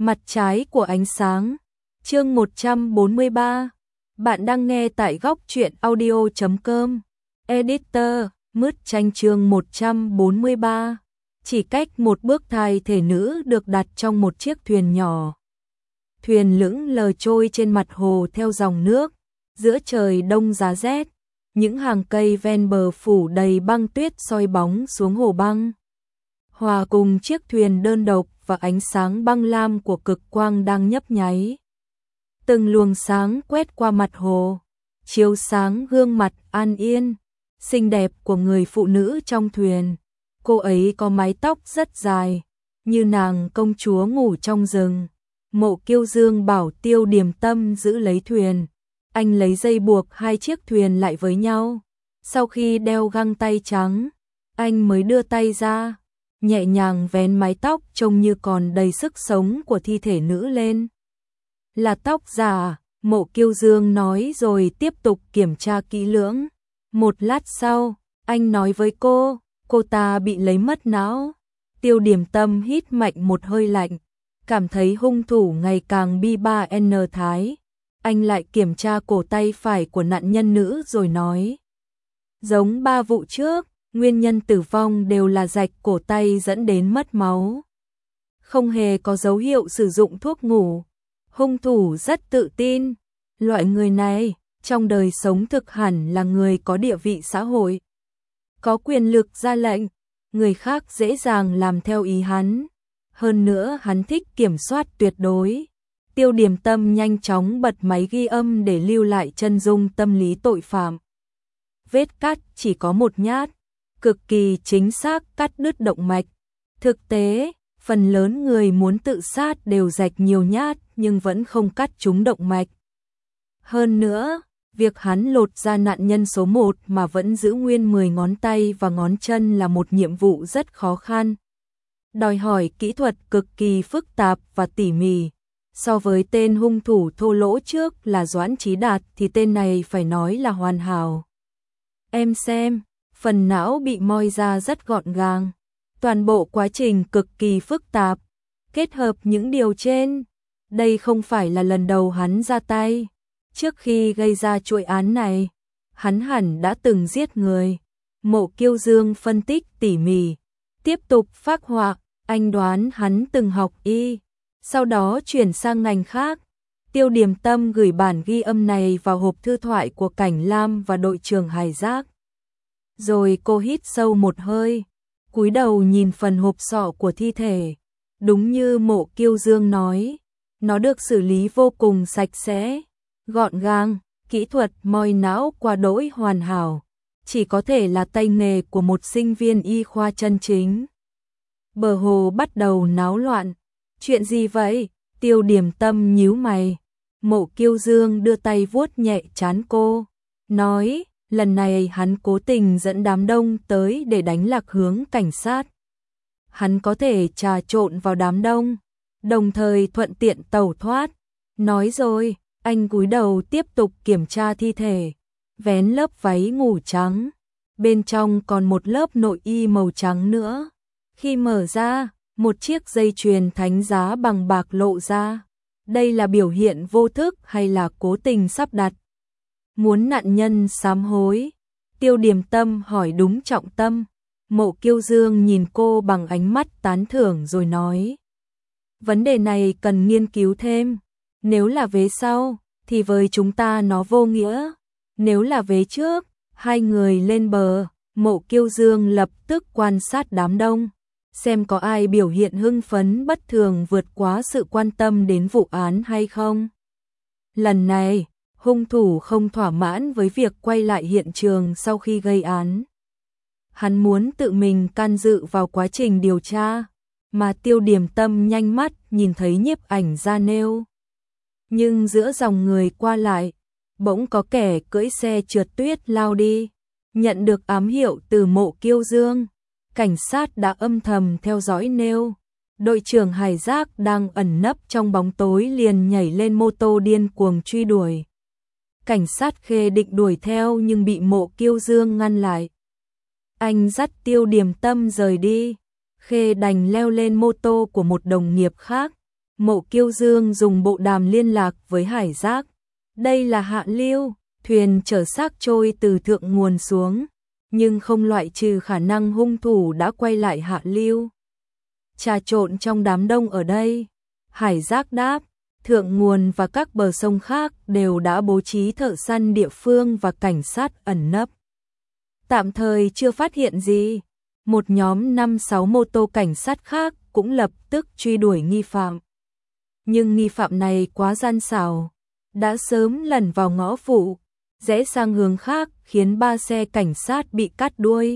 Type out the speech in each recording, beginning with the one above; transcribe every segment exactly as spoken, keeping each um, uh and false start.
Mặt trái của ánh sáng. Chương một trăm bốn mươi ba. Bạn đang nghe tại góc truyện audio chấm com. Editor, Mứt Tranh chương một trăm bốn mươi ba. Chỉ cách một bước thai thể nữ được đặt trong một chiếc thuyền nhỏ. Thuyền lững lờ trôi trên mặt hồ theo dòng nước, giữa trời đông giá rét, những hàng cây ven bờ phủ đầy băng tuyết soi bóng xuống hồ băng. Hòa cùng chiếc thuyền đơn độc và ánh sáng băng lam của cực quang đang nhấp nháy. Từng luồng sáng quét qua mặt hồ, chiếu sáng gương mặt an yên, xinh đẹp của người phụ nữ trong thuyền. Cô ấy có mái tóc rất dài, như nàng công chúa ngủ trong rừng. Mộ Kiêu Dương bảo Tiêu Điềm Tâm giữ lấy thuyền. Anh lấy dây buộc hai chiếc thuyền lại với nhau. Sau khi đeo găng tay trắng, anh mới đưa tay ra, nhẹ nhàng vén mái tóc trông như còn đầy sức sống của thi thể nữ lên. Là tóc giả, Mộ Kiêu Dương nói rồi tiếp tục kiểm tra kỹ lưỡng. Một lát sau, anh nói với cô, cô ta bị lấy mất não. Tiêu Điềm Tâm hít mạnh một hơi lạnh, cảm thấy hung thủ ngày càng bi ba n thái. Anh lại kiểm tra cổ tay phải của nạn nhân nữ rồi nói. Giống ba vụ trước, nguyên nhân tử vong đều là rạch cổ tay dẫn đến mất máu. Không hề có dấu hiệu sử dụng thuốc ngủ. Hung thủ rất tự tin. Loại người này, trong đời sống thực hẳn là người có địa vị xã hội. Có quyền lực ra lệnh, người khác dễ dàng làm theo ý hắn. Hơn nữa hắn thích kiểm soát tuyệt đối. Tiêu Điềm Tâm nhanh chóng bật máy ghi âm để lưu lại chân dung tâm lý tội phạm. Vết cắt chỉ có một nhát, cực kỳ chính xác cắt đứt động mạch. Thực tế, phần lớn người muốn tự sát đều rạch nhiều nhát nhưng vẫn không cắt trúng động mạch. Hơn nữa, việc hắn lột ra nạn nhân số một mà vẫn giữ nguyên mười ngón tay và ngón chân là một nhiệm vụ rất khó khăn. Đòi hỏi kỹ thuật cực kỳ phức tạp và tỉ mỉ. So với tên hung thủ thô lỗ trước là Doãn Chí Đạt thì tên này phải nói là hoàn hảo. Em xem, phần não bị moi ra rất gọn gàng. Toàn bộ quá trình cực kỳ phức tạp. Kết hợp những điều trên, đây không phải là lần đầu hắn ra tay. Trước khi gây ra chuỗi án này, hắn hẳn đã từng giết người. Mộ Kiêu Dương phân tích tỉ mỉ, tiếp tục phác họa, anh đoán hắn từng học y, sau đó chuyển sang ngành khác. Tiêu Điềm Tâm gửi bản ghi âm này vào hộp thư thoại của Cảnh Lam và đội trưởng Hải Giác. Rồi cô hít sâu một hơi, cúi đầu nhìn phần hộp sọ của thi thể. Đúng như Mộ Kiêu Dương nói, nó được xử lý vô cùng sạch sẽ, gọn gàng, kỹ thuật moi não qua đỗi hoàn hảo, chỉ có thể là tay nghề của một sinh viên y khoa chân chính. Bờ hồ bắt đầu náo loạn. Chuyện gì vậy? Tiêu Điềm Tâm nhíu mày. Mộ Kiêu Dương đưa tay vuốt nhẹ trán cô, nói, lần này hắn cố tình dẫn đám đông tới để đánh lạc hướng cảnh sát. Hắn có thể trà trộn vào đám đông, đồng thời thuận tiện tẩu thoát. Nói rồi, anh cúi đầu tiếp tục kiểm tra thi thể, vén lớp váy ngủ trắng. Bên trong còn một lớp nội y màu trắng nữa. Khi mở ra, một chiếc dây chuyền thánh giá bằng bạc lộ ra. Đây là biểu hiện vô thức hay là cố tình sắp đặt? Muốn nạn nhân sám hối? Tiêu Điềm Tâm hỏi đúng trọng tâm. Mộ Kiêu Dương nhìn cô bằng ánh mắt tán thưởng rồi nói. Vấn đề này cần nghiên cứu thêm. Nếu là vế sau, thì với chúng ta nó vô nghĩa. Nếu là vế trước, hai người lên bờ. Mộ Kiêu Dương lập tức quan sát đám đông, xem có ai biểu hiện hưng phấn bất thường vượt quá sự quan tâm đến vụ án hay không. Lần này, hung thủ không thỏa mãn với việc quay lại hiện trường sau khi gây án. Hắn muốn tự mình can dự vào quá trình điều tra, mà Tiêu Điềm Tâm nhanh mắt nhìn thấy nhiếp ảnh ra nêu. Nhưng giữa dòng người qua lại, bỗng có kẻ cưỡi xe trượt tuyết lao đi. Nhận được ám hiệu từ Mộ Kiêu Dương, cảnh sát đã âm thầm theo dõi nêu. Đội trưởng Hải Giác đang ẩn nấp trong bóng tối liền nhảy lên mô tô điên cuồng truy đuổi. Cảnh sát Khê định đuổi theo nhưng bị Mộ Kiêu Dương ngăn lại. Anh dắt Tiêu Điềm Tâm rời đi. Khê đành leo lên mô tô của một đồng nghiệp khác, Mộ Kiêu Dương dùng bộ đàm liên lạc với Hải Giác. Đây là hạ lưu, thuyền chở xác trôi từ thượng nguồn xuống, nhưng không loại trừ khả năng hung thủ đã quay lại hạ lưu. Trà trộn trong đám đông ở đây. Hải Giác đáp, thượng nguồn và các bờ sông khác đều đã bố trí thợ săn địa phương và cảnh sát ẩn nấp. Tạm thời chưa phát hiện gì. Một nhóm năm sáu mô tô cảnh sát khác cũng lập tức truy đuổi nghi phạm. Nhưng nghi phạm này quá gian xảo, đã sớm lẩn vào ngõ phụ, rẽ sang hướng khác khiến ba xe cảnh sát bị cắt đuôi.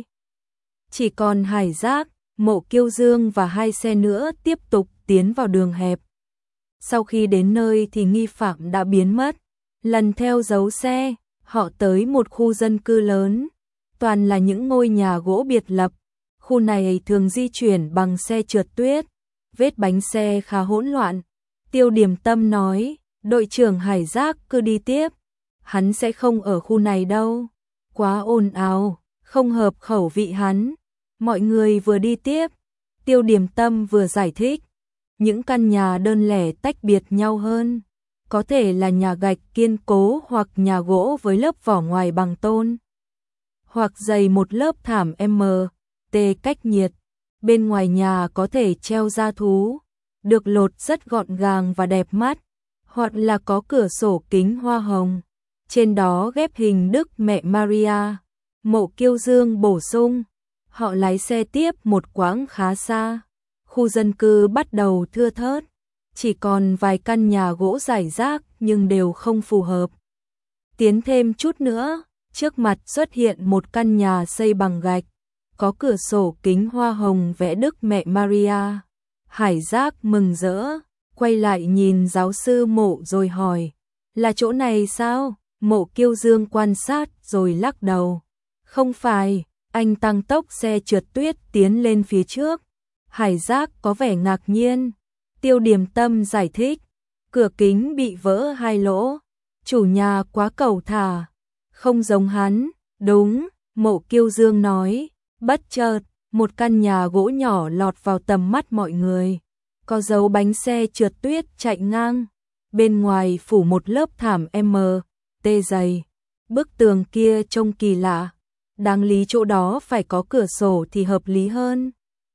Chỉ còn Hải Giác, Mộ Kiêu Dương và hai xe nữa tiếp tục tiến vào đường hẹp. Sau khi đến nơi thì nghi phạm đã biến mất. Lần theo dấu xe, họ tới một khu dân cư lớn, toàn là những ngôi nhà gỗ biệt lập. Khu này thường di chuyển bằng xe trượt tuyết, vết bánh xe khá hỗn loạn. Tiêu Điềm Tâm nói, đội trưởng Hải Giác cứ đi tiếp, hắn sẽ không ở khu này đâu, quá ồn ào, không hợp khẩu vị hắn. Mọi người vừa đi tiếp, Tiêu Điềm Tâm vừa giải thích, những căn nhà đơn lẻ tách biệt nhau hơn, có thể là nhà gạch kiên cố hoặc nhà gỗ với lớp vỏ ngoài bằng tôn, hoặc dày một lớp thảm M, T cách nhiệt. Bên ngoài nhà có thể treo gia thú, được lột rất gọn gàng và đẹp mắt, hoặc là có cửa sổ kính hoa hồng, trên đó ghép hình Đức Mẹ Maria. Mộ Kiêu Dương bổ sung, họ lái xe tiếp một quãng khá xa, khu dân cư bắt đầu thưa thớt, chỉ còn vài căn nhà gỗ rải rác nhưng đều không phù hợp. Tiến thêm chút nữa, trước mặt xuất hiện một căn nhà xây bằng gạch, có cửa sổ kính hoa hồng vẽ Đức Mẹ Maria. Hải Giác mừng rỡ, quay lại nhìn giáo sư Mộ rồi hỏi, là chỗ này sao? Mộ Kiêu Dương quan sát rồi lắc đầu, không phải. Anh tăng tốc xe trượt tuyết tiến lên phía trước. Hải Giác có vẻ ngạc nhiên. Tiêu Điềm Tâm giải thích, cửa kính bị vỡ hai lỗ, chủ nhà quá cẩu thả, không giống hắn. Đúng, Mộ Kiêu Dương nói. Bất chợt, một căn nhà gỗ nhỏ lọt vào tầm mắt mọi người, có dấu bánh xe trượt tuyết chạy ngang, bên ngoài phủ một lớp thảm M, T dày. Bức tường kia trông kỳ lạ, đáng lý chỗ đó phải có cửa sổ thì hợp lý hơn.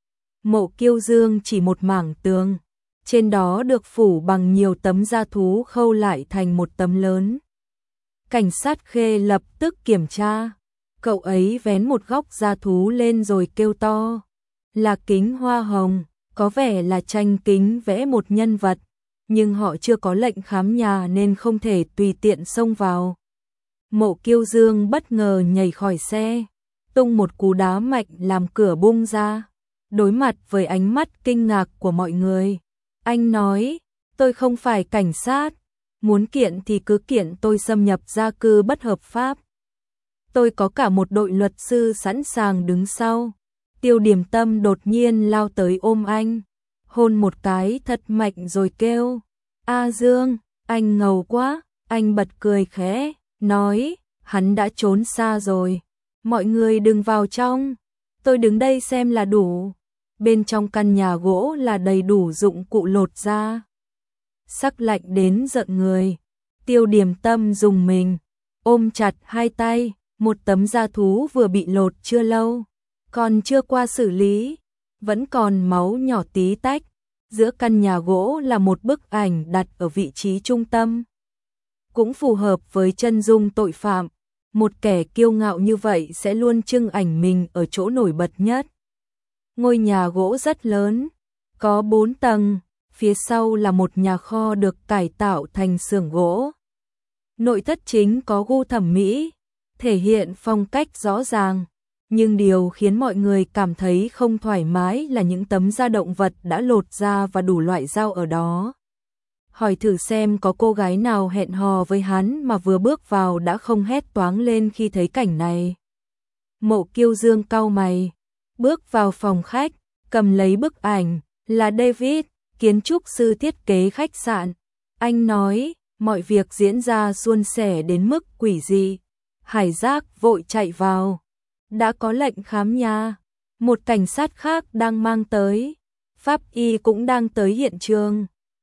Mộ Kiêu Dương chỉ một mảng tường, trên đó được phủ bằng nhiều tấm da thú khâu lại thành một tấm lớn. Cảnh sát Khê lập tức kiểm tra. Cậu ấy vén một góc da thú lên rồi kêu to, là kính hoa hồng, có vẻ là tranh kính vẽ một nhân vật, nhưng họ chưa có lệnh khám nhà nên không thể tùy tiện xông vào. Mộ Kiêu Dương bất ngờ nhảy khỏi xe, tung một cú đá mạnh làm cửa bung ra. Đối mặt với ánh mắt kinh ngạc của mọi người, anh nói, tôi không phải cảnh sát, muốn kiện thì cứ kiện tôi xâm nhập gia cư bất hợp pháp. Tôi có cả một đội luật sư sẵn sàng đứng sau. Tiêu Điềm Tâm đột nhiên lao tới ôm anh, hôn một cái thật mạnh rồi kêu, A Dương, anh ngầu quá. Anh bật cười khẽ, nói, hắn đã trốn xa rồi, mọi người đừng vào trong, tôi đứng đây xem là đủ. Bên trong căn nhà gỗ là đầy đủ dụng cụ lột da, sắc lạnh đến giận người. Tiêu Điềm Tâm dùng mình, ôm chặt hai tay. Một tấm da thú vừa bị lột chưa lâu, còn chưa qua xử lý, vẫn còn máu nhỏ tí tách. Giữa căn nhà gỗ là một bức ảnh đặt ở vị trí trung tâm, cũng phù hợp với chân dung tội phạm. Một kẻ kiêu ngạo như vậy sẽ luôn trưng ảnh mình ở chỗ nổi bật nhất. Ngôi nhà gỗ rất lớn, có bốn tầng, phía sau là một nhà kho được cải tạo thành xưởng gỗ. Nội thất chính có gu thẩm mỹ, thể hiện phong cách rõ ràng, nhưng điều khiến mọi người cảm thấy không thoải mái là những tấm da động vật đã lột ra và đủ loại dao ở đó. Hỏi thử xem có cô gái nào hẹn hò với hắn mà vừa bước vào đã không hét toáng lên khi thấy cảnh này. Mộ Kiêu Dương cau mày, bước vào phòng khách, cầm lấy bức ảnh, là David, kiến trúc sư thiết kế khách sạn. Anh nói, mọi việc diễn ra suôn sẻ đến mức quỷ dị. Hải Giác vội chạy vào, đã có lệnh khám nhà, một cảnh sát khác đang mang tới, pháp y cũng đang tới hiện trường.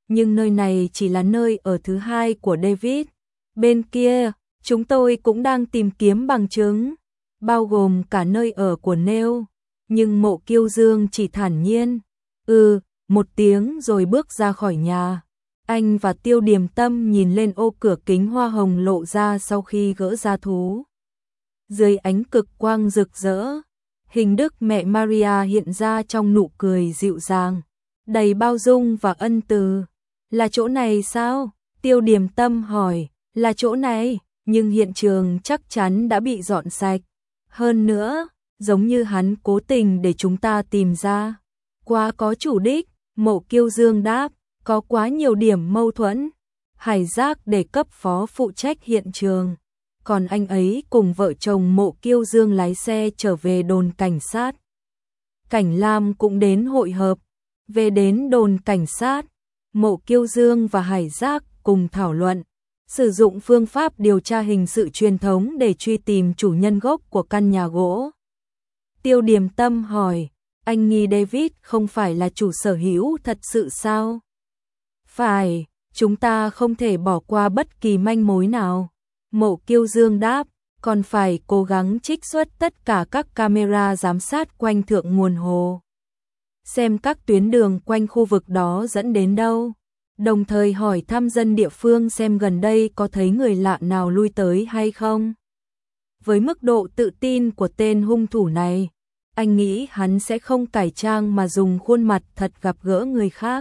nhưng nơi này chỉ là nơi ở thứ hai của David. Bên kia, chúng tôi cũng đang tìm kiếm bằng chứng, bao gồm cả nơi ở của Neil, nhưng Mộ Kiêu Dương chỉ thản nhiên, ừ, một tiếng rồi bước ra khỏi nhà. Anh và Tiêu Điềm Tâm nhìn lên ô cửa kính hoa hồng lộ ra sau khi gỡ ra thú. Dưới ánh cực quang rực rỡ, hình Đức Mẹ Maria hiện ra trong nụ cười dịu dàng, đầy bao dung và ân từ. Là chỗ này sao? Tiêu Điềm Tâm hỏi. Là chỗ này, nhưng hiện trường chắc chắn đã bị dọn sạch. Hơn nữa, giống như hắn cố tình để chúng ta tìm ra. Quá có chủ đích, Mộ Kiêu Dương đáp, có quá nhiều điểm mâu thuẫn. Hải Giác để cấp phó phụ trách hiện trường, còn anh ấy cùng vợ chồng Mộ Kiêu Dương lái xe trở về đồn cảnh sát. Cảnh Lam cũng đến hội hợp. Về đến đồn cảnh sát, Mộ Kiêu Dương và Hải Giác cùng thảo luận, sử dụng phương pháp điều tra hình sự truyền thống để truy tìm chủ nhân gốc của căn nhà gỗ. Tiêu Điềm Tâm hỏi, anh nghi David không phải là chủ sở hữu thật sự sao? Phải, chúng ta không thể bỏ qua bất kỳ manh mối nào. Mộ Kiêu Dương đáp, còn phải cố gắng trích xuất tất cả các camera giám sát quanh thượng nguồn hồ. Xem các tuyến đường quanh khu vực đó dẫn đến đâu. Đồng thời hỏi thăm dân địa phương xem gần đây có thấy người lạ nào lui tới hay không. Với mức độ tự tin của tên hung thủ này, anh nghĩ hắn sẽ không cải trang mà dùng khuôn mặt thật gặp gỡ người khác.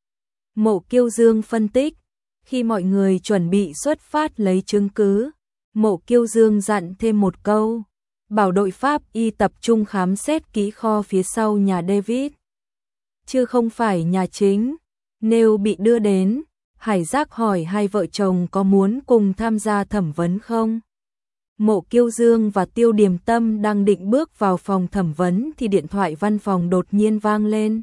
Mộ Kiêu Dương phân tích, khi mọi người chuẩn bị xuất phát lấy chứng cứ, Mộ Kiêu Dương dặn thêm một câu, bảo đội pháp y tập trung khám xét kỹ kho phía sau nhà David, chứ không phải nhà chính. Nếu bị đưa đến, Hải Giác hỏi hai vợ chồng có muốn cùng tham gia thẩm vấn không? Mộ Kiêu Dương và Tiêu Điềm Tâm đang định bước vào phòng thẩm vấn thì điện thoại văn phòng đột nhiên vang lên.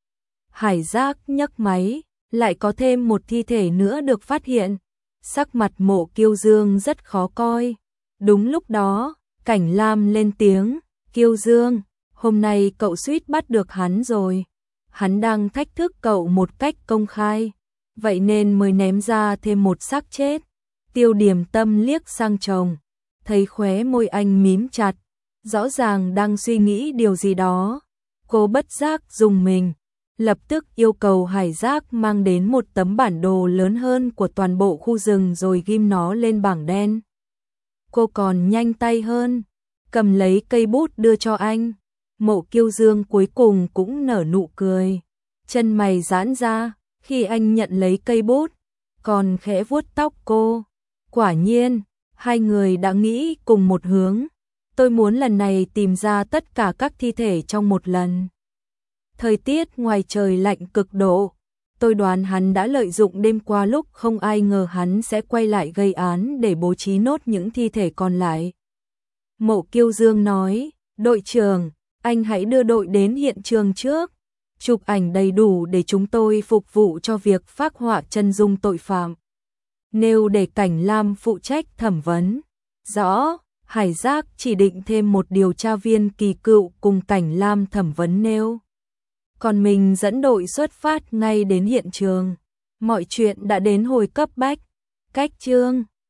Hải Giác nhấc máy, lại có thêm một thi thể nữa được phát hiện. Sắc mặt Mộ Kiêu Dương rất khó coi. Đúng lúc đó, Cảnh Lam lên tiếng, Kiêu Dương, hôm nay cậu suýt bắt được hắn rồi. Hắn đang thách thức cậu một cách công khai, vậy nên mới ném ra thêm một xác chết. Tiêu Điềm Tâm liếc sang chồng, thấy khóe môi anh mím chặt, rõ ràng đang suy nghĩ điều gì đó. Cô bất giác rùng mình, lập tức yêu cầu Hải Giác mang đến một tấm bản đồ lớn hơn của toàn bộ khu rừng rồi ghim nó lên bảng đen. Cô còn nhanh tay hơn, cầm lấy cây bút đưa cho anh. Mộ Kiêu Dương cuối cùng cũng nở nụ cười, chân mày giãn ra khi anh nhận lấy cây bút, còn khẽ vuốt tóc cô. Quả nhiên, hai người đã nghĩ cùng một hướng. Tôi muốn lần này tìm ra tất cả các thi thể trong một lần. Thời tiết ngoài trời lạnh cực độ, tôi đoán hắn đã lợi dụng đêm qua lúc không ai ngờ hắn sẽ quay lại gây án để bố trí nốt những thi thể còn lại. Mộ Kiêu Dương nói, đội trưởng, anh hãy đưa đội đến hiện trường trước, chụp ảnh đầy đủ để chúng tôi phục vụ cho việc phác họa chân dung tội phạm. Nêu để Cảnh Lam phụ trách thẩm vấn. Rõ, Hải Giác chỉ định thêm một điều tra viên kỳ cựu cùng Cảnh Lam thẩm vấn Nêu. Còn mình dẫn đội xuất phát ngay đến hiện trường. Mọi chuyện đã đến hồi cấp bách. Cách chương